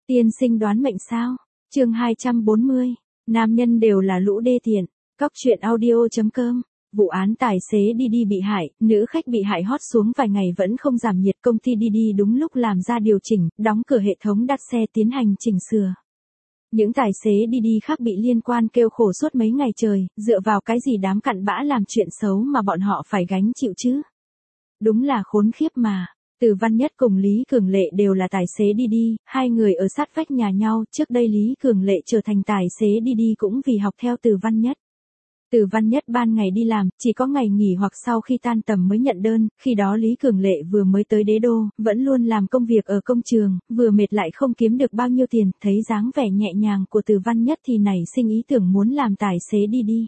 Tiên sinh đoán mệnh sao? Chương 240. Nam nhân đều là lũ đê tiện. Cóc truyện audio.com. Vụ án tài xế Didi bị hại, nữ khách bị hại hot xuống vài ngày vẫn không giảm nhiệt. Công ty Didi đúng lúc làm ra điều chỉnh, đóng cửa hệ thống đặt xe tiến hành chỉnh sửa. Những tài xế Didi khác bị liên quan kêu khổ suốt mấy ngày trời, dựa vào cái gì đám cặn bã làm chuyện xấu mà bọn họ phải gánh chịu chứ? Đúng là khốn khiếp mà. Từ Văn Nhất cùng Lý Cường Lệ đều là tài xế Didi, hai người ở sát vách nhà nhau. Trước đây Lý Cường Lệ trở thành tài xế Didi cũng vì học theo Từ Văn Nhất. Từ Văn Nhất ban ngày đi làm, chỉ có ngày nghỉ hoặc sau khi tan tầm mới nhận đơn. Khi đó Lý Cường Lệ vừa mới tới đế đô, vẫn luôn làm công việc ở công trường, vừa mệt lại không kiếm được bao nhiêu tiền. Thấy dáng vẻ nhẹ nhàng của Từ Văn Nhất thì nảy sinh ý tưởng muốn làm tài xế Didi.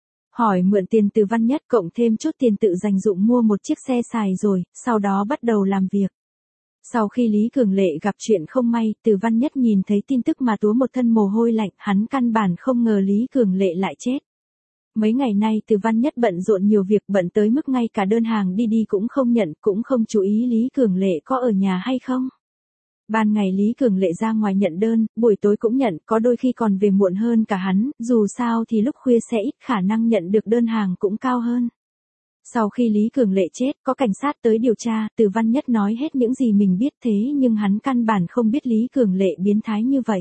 Hỏi mượn tiền Từ Văn Nhất cộng thêm chút tiền tự dành dụm mua một chiếc xe xài rồi, sau đó bắt đầu làm việc. Sau khi Lý Cường Lệ gặp chuyện không may, Từ Văn Nhất nhìn thấy tin tức mà túa một thân mồ hôi lạnh, hắn căn bản không ngờ Lý Cường Lệ lại chết. Mấy ngày nay Từ Văn Nhất bận rộn nhiều việc, bận tới mức ngay cả đơn hàng Didi cũng không nhận, cũng không chú ý Lý Cường Lệ có ở nhà hay không. Ban ngày Lý Cường Lệ ra ngoài nhận đơn, buổi tối cũng nhận, có đôi khi còn về muộn hơn cả hắn, dù sao thì lúc khuya sẽ ít khả năng nhận được đơn hàng cũng cao hơn. Sau khi Lý Cường Lệ chết, có cảnh sát tới điều tra, Từ Văn Nhất nói hết những gì mình biết thế nhưng hắn căn bản không biết Lý Cường Lệ biến thái như vậy.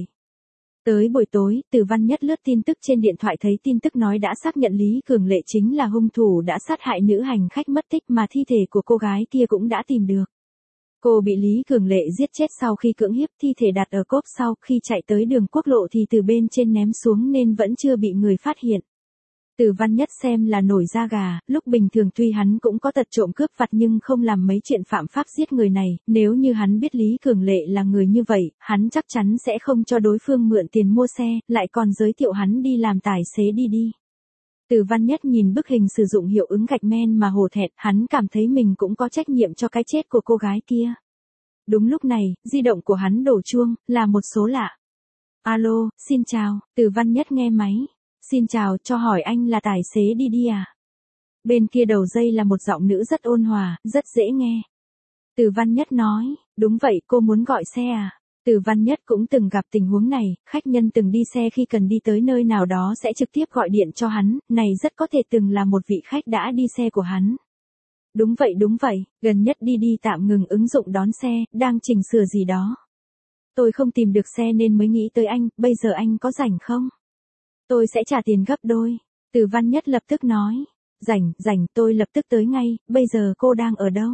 Tới buổi tối, Từ Văn Nhất lướt tin tức trên điện thoại thấy tin tức nói đã xác nhận Lý Cường Lệ chính là hung thủ đã sát hại nữ hành khách mất tích mà thi thể của cô gái kia cũng đã tìm được. Cô bị Lý Cường Lệ giết chết sau khi cưỡng hiếp, thi thể đặt ở cốp sau, khi chạy tới đường quốc lộ thì từ bên trên ném xuống nên vẫn chưa bị người phát hiện. Từ Văn Nhất xem là nổi da gà, lúc bình thường tuy hắn cũng có tật trộm cướp vặt nhưng không làm mấy chuyện phạm pháp giết người này, nếu như hắn biết Lý Cường Lệ là người như vậy, hắn chắc chắn sẽ không cho đối phương mượn tiền mua xe, lại còn giới thiệu hắn đi làm tài xế Didi. Từ Văn Nhất nhìn bức hình sử dụng hiệu ứng gạch men mà hổ thẹn, hắn cảm thấy mình cũng có trách nhiệm cho cái chết của cô gái kia. Đúng lúc này, di động của hắn đổ chuông, là một số lạ. Alo, xin chào, Từ Văn Nhất nghe máy. Xin chào, cho hỏi anh là tài xế Didi à? Bên kia đầu dây là một giọng nữ rất ôn hòa, rất dễ nghe. Từ Văn Nhất nói, đúng vậy, cô muốn gọi xe à? Từ Văn Nhất cũng từng gặp tình huống này, khách nhân từng đi xe khi cần đi tới nơi nào đó sẽ trực tiếp gọi điện cho hắn, này rất có thể từng là một vị khách đã đi xe của hắn. Đúng vậy, gần nhất Didi tạm ngừng ứng dụng đón xe, đang chỉnh sửa gì đó. Tôi không tìm được xe nên mới nghĩ tới anh, bây giờ anh có rảnh không? Tôi sẽ trả tiền gấp đôi. Từ Văn Nhất lập tức nói, rảnh, tôi lập tức tới ngay, bây giờ cô đang ở đâu?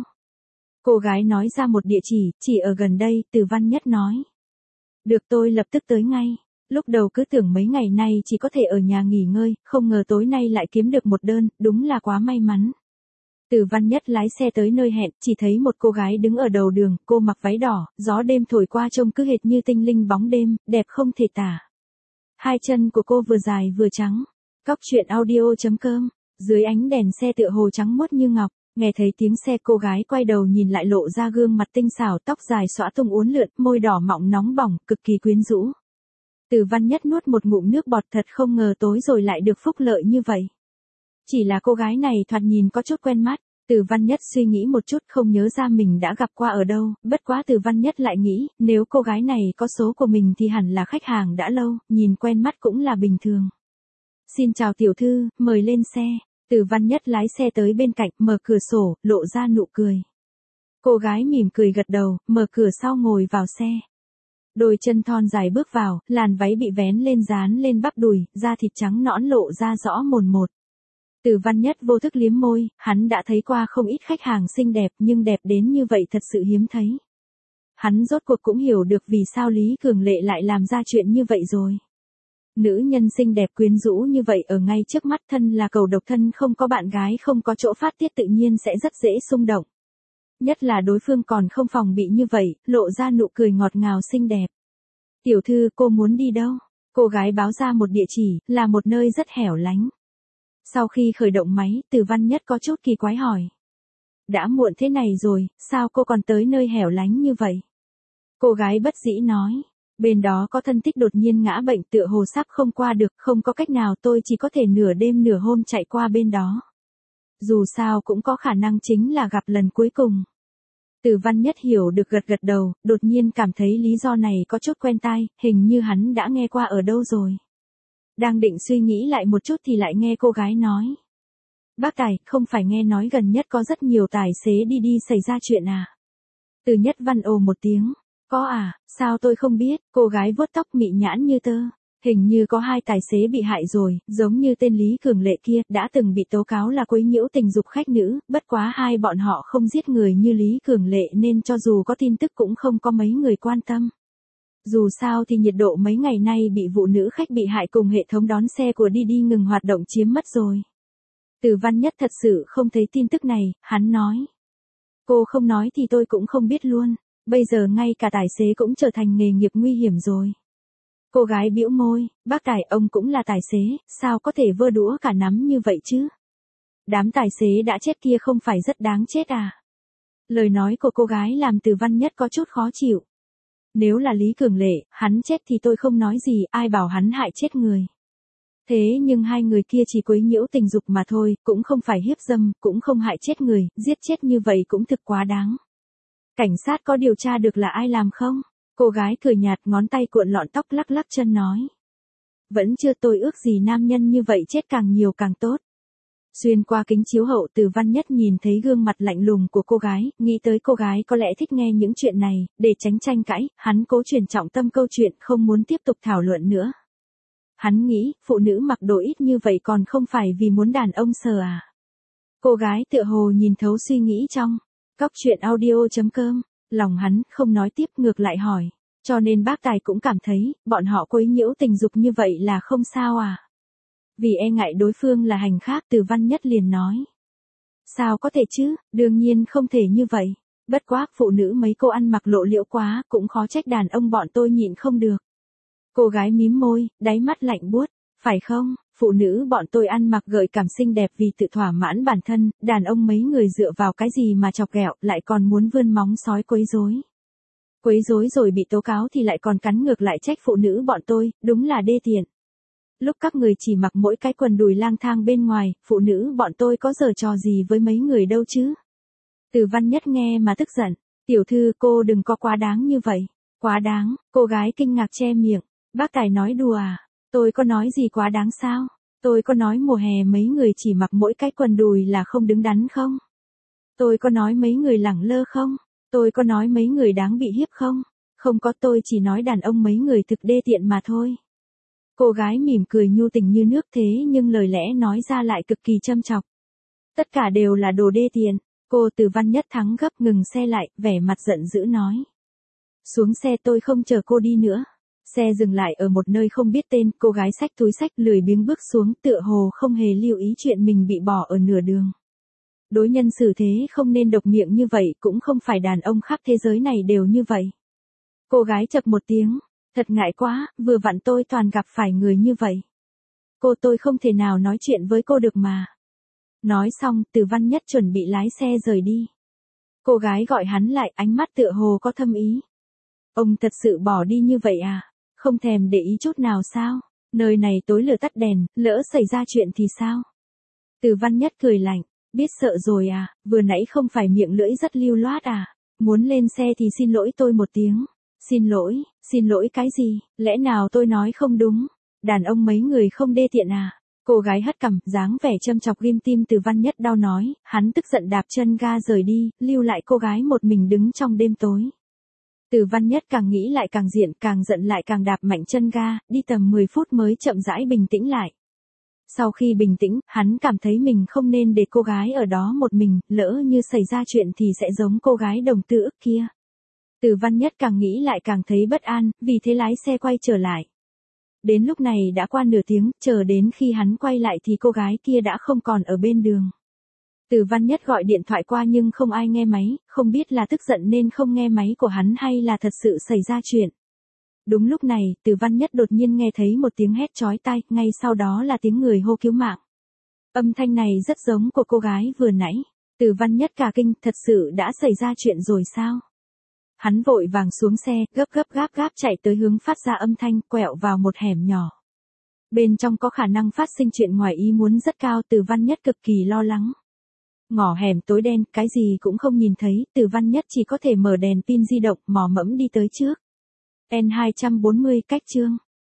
Cô gái nói ra một địa chỉ ở gần đây, Từ Văn Nhất nói. Được, tôi lập tức tới ngay. Lúc đầu cứ tưởng mấy ngày nay chỉ có thể ở nhà nghỉ ngơi, không ngờ tối nay lại kiếm được một đơn, đúng là quá may mắn. Từ Văn Nhất lái xe tới nơi hẹn, chỉ thấy một cô gái đứng ở đầu đường, cô mặc váy đỏ, gió đêm thổi qua trông cứ hệt như tinh linh bóng đêm, đẹp không thể tả. Hai chân của cô vừa dài vừa trắng. Cóc truyện audio.com. Dưới ánh đèn xe tựa hồ trắng muốt như ngọc, nghe thấy tiếng xe cô gái quay đầu nhìn lại lộ ra gương mặt tinh xảo, tóc dài xõa tung uốn lượn, môi đỏ mọng nóng bỏng, cực kỳ quyến rũ. Từ Văn Nhất nuốt một ngụm nước bọt, thật không ngờ tối rồi lại được phúc lợi như vậy. Chỉ là cô gái này thoạt nhìn có chút quen mắt. Từ Văn Nhất suy nghĩ một chút không nhớ ra mình đã gặp qua ở đâu, bất quá Từ Văn Nhất lại nghĩ, nếu cô gái này có số của mình thì hẳn là khách hàng đã lâu, nhìn quen mắt cũng là bình thường. Xin chào tiểu thư, mời lên xe. Từ Văn Nhất lái xe tới bên cạnh, mở cửa sổ, lộ ra nụ cười. Cô gái mỉm cười gật đầu, mở cửa sau ngồi vào xe. Đôi chân thon dài bước vào, làn váy bị vén lên dán lên bắp đùi, da thịt trắng nõn lộ ra rõ mồn một. Từ Văn Nhất vô thức liếm môi, hắn đã thấy qua không ít khách hàng xinh đẹp nhưng đẹp đến như vậy thật sự hiếm thấy. Hắn rốt cuộc cũng hiểu được vì sao Lý Cường Lệ lại làm ra chuyện như vậy rồi. Nữ nhân xinh đẹp quyến rũ như vậy ở ngay trước mắt, thân là cầu độc thân không có bạn gái không có chỗ phát tiết tự nhiên sẽ rất dễ xung động. Nhất là đối phương còn không phòng bị như vậy, lộ ra nụ cười ngọt ngào xinh đẹp. Tiểu thư, cô muốn đi đâu? Cô gái báo ra một địa chỉ, là một nơi rất hẻo lánh. Sau khi khởi động máy, Từ Văn Nhất có chút kỳ quái hỏi. Đã muộn thế này rồi, sao cô còn tới nơi hẻo lánh như vậy? Cô gái bất dĩ nói. Bên đó có thân thích đột nhiên ngã bệnh tựa hồ sắp không qua được, không có cách nào tôi chỉ có thể nửa đêm nửa hôm chạy qua bên đó. Dù sao cũng có khả năng chính là gặp lần cuối cùng. Từ Văn Nhất hiểu được gật gật đầu, đột nhiên cảm thấy lý do này có chút quen tai, hình như hắn đã nghe qua ở đâu rồi. Đang định suy nghĩ lại một chút thì lại nghe cô gái nói. Bác Tài, không phải nghe nói gần nhất có rất nhiều tài xế đi xảy ra chuyện à? Từ Nhất Văn ồ một tiếng. Có à, sao tôi không biết, cô gái vuốt tóc mị nhãn như tơ. Hình như có 2 tài xế bị hại rồi, giống như tên Lý Cường Lệ kia, đã từng bị tố cáo là quấy nhiễu tình dục khách nữ, bất quá hai bọn họ không giết người như Lý Cường Lệ nên cho dù có tin tức cũng không có mấy người quan tâm. Dù sao thì nhiệt độ mấy ngày nay bị vụ nữ khách bị hại cùng hệ thống đón xe của đi ngừng hoạt động chiếm mất rồi. Từ Văn Nhất thật sự không thấy tin tức này, hắn nói. Cô không nói thì tôi cũng không biết luôn, bây giờ ngay cả tài xế cũng trở thành nghề nghiệp nguy hiểm rồi. Cô gái bĩu môi, bác Tài ông cũng là tài xế, sao có thể vơ đũa cả nắm như vậy chứ? Đám tài xế đã chết kia không phải rất đáng chết à? Lời nói của cô gái làm Từ Văn Nhất có chút khó chịu. Nếu là Lý Cường Lệ, hắn chết thì tôi không nói gì, ai bảo hắn hại chết người. Thế nhưng hai người kia chỉ quấy nhiễu tình dục mà thôi, cũng không phải hiếp dâm, cũng không hại chết người, giết chết như vậy cũng thực quá đáng. Cảnh sát có điều tra được là ai làm không? Cô gái cười nhạt, ngón tay cuộn lọn tóc lắc lắc chân nói. Vẫn chưa, tôi ước gì nam nhân như vậy chết càng nhiều càng tốt. Xuyên qua kính chiếu hậu, Từ Văn Nhất nhìn thấy gương mặt lạnh lùng của cô gái, nghĩ tới cô gái có lẽ thích nghe những chuyện này, để tránh tranh cãi, hắn cố chuyển trọng tâm câu chuyện, không muốn tiếp tục thảo luận nữa. Hắn nghĩ, phụ nữ mặc đồ ít như vậy còn không phải vì muốn đàn ông sờ à? Cô gái tựa hồ nhìn thấu suy nghĩ trong. Cóc truyện audio.com, lòng hắn không nói tiếp, ngược lại hỏi. Cho nên bác Tài cũng cảm thấy, bọn họ quấy nhiễu tình dục như vậy là không sao à? Vì e ngại đối phương là hành khác, Từ Văn Nhất liền nói. Sao có thể chứ, đương nhiên không thể như vậy. Bất quá, phụ nữ mấy cô ăn mặc lộ liễu quá, cũng khó trách đàn ông bọn tôi nhịn không được. Cô gái mím môi, đáy mắt lạnh buốt. Phải không, phụ nữ bọn tôi ăn mặc gợi cảm xinh đẹp vì tự thỏa mãn bản thân, đàn ông mấy người dựa vào cái gì mà chọc ghẹo, lại còn muốn vươn móng sói quấy rối. Quấy rối rồi bị tố cáo thì lại còn cắn ngược lại trách phụ nữ bọn tôi, đúng là đê tiện. Lúc các người chỉ mặc mỗi cái quần đùi lang thang bên ngoài, phụ nữ bọn tôi có giở trò gì với mấy người đâu chứ? Từ Văn Nhất nghe mà tức giận. Tiểu thư, cô đừng có quá đáng như vậy. Quá đáng, cô gái kinh ngạc che miệng. Bác Tài nói đùa à? Tôi có nói gì quá đáng sao? Tôi có nói mùa hè mấy người chỉ mặc mỗi cái quần đùi là không đứng đắn không? Tôi có nói mấy người lẳng lơ không? Tôi có nói mấy người đáng bị hiếp không? Không có, tôi chỉ nói đàn ông mấy người thực đê tiện mà thôi. Cô gái mỉm cười nhu tình như nước, thế nhưng lời lẽ nói ra lại cực kỳ châm chọc. Tất cả đều là đồ đê tiện. Cô Từ Văn Nhất thắng gấp, ngừng xe lại, vẻ mặt giận dữ nói. Xuống xe, tôi không chờ cô đi nữa. Xe dừng lại ở một nơi không biết tên, cô gái xách túi xách lười biếng bước xuống, tựa hồ không hề lưu ý chuyện mình bị bỏ ở nửa đường. Đối nhân xử thế không nên độc miệng như vậy, cũng không phải đàn ông khắp thế giới này đều như vậy. Cô gái chậc một tiếng, thật ngại quá, vừa vặn tôi toàn gặp phải người như vậy. Tôi không thể nào nói chuyện với cô được mà. Nói xong, Từ Văn Nhất chuẩn bị lái xe rời đi. Cô gái gọi hắn lại, ánh mắt tựa hồ có thâm ý. Ông thật sự bỏ đi như vậy à? Không thèm để ý chút nào sao? Nơi này tối lửa tắt đèn, lỡ xảy ra chuyện thì sao? Từ Văn Nhất cười lạnh, biết sợ rồi à, vừa nãy không phải miệng lưỡi rất lưu loát à? Muốn lên xe thì xin lỗi tôi một tiếng. Xin lỗi cái gì, lẽ nào tôi nói không đúng? Đàn ông mấy người không đê tiện à? Cô gái hất cằm, dáng vẻ châm chọc ghim tim Từ Văn Nhất đau nói, hắn tức giận đạp chân ga rời đi, lưu lại cô gái một mình đứng trong đêm tối. Từ Văn Nhất càng nghĩ lại càng diện, càng giận lại càng đạp mạnh chân ga, đi tầm 10 phút mới chậm rãi bình tĩnh lại. Sau khi bình tĩnh, hắn cảm thấy mình không nên để cô gái ở đó một mình, lỡ như xảy ra chuyện thì sẽ giống cô gái đồng tư ức kia. Từ Văn Nhất càng nghĩ lại càng thấy bất an, vì thế lái xe quay trở lại. Đến lúc này đã qua nửa tiếng, chờ đến khi hắn quay lại thì cô gái kia đã không còn ở bên đường. Từ Văn Nhất gọi điện thoại qua nhưng không ai nghe máy, không biết là tức giận nên không nghe máy của hắn hay là thật sự xảy ra chuyện. Đúng lúc này, Từ Văn Nhất đột nhiên nghe thấy một tiếng hét chói tai, ngay sau đó là tiếng người hô cứu mạng. Âm thanh này rất giống của cô gái vừa nãy. Từ Văn Nhất cả kinh, thật sự đã xảy ra chuyện rồi sao? Hắn vội vàng xuống xe, gấp chạy tới hướng phát ra âm thanh, quẹo vào một hẻm nhỏ. Bên trong có khả năng phát sinh chuyện ngoài ý muốn rất cao, Từ Văn Nhất cực kỳ lo lắng. Ngõ hẻm tối đen, cái gì cũng không nhìn thấy, Từ Văn Nhất chỉ có thể mở đèn pin di động, mò mẫm đi tới trước. N240 cách chương.